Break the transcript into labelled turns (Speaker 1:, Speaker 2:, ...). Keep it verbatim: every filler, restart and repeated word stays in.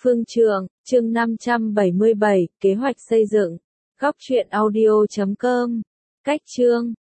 Speaker 1: Phương Trường, chương năm trăm bảy mươi bảy, kế hoạch xây dựng. Góc truyện audio chấm com. Cách chương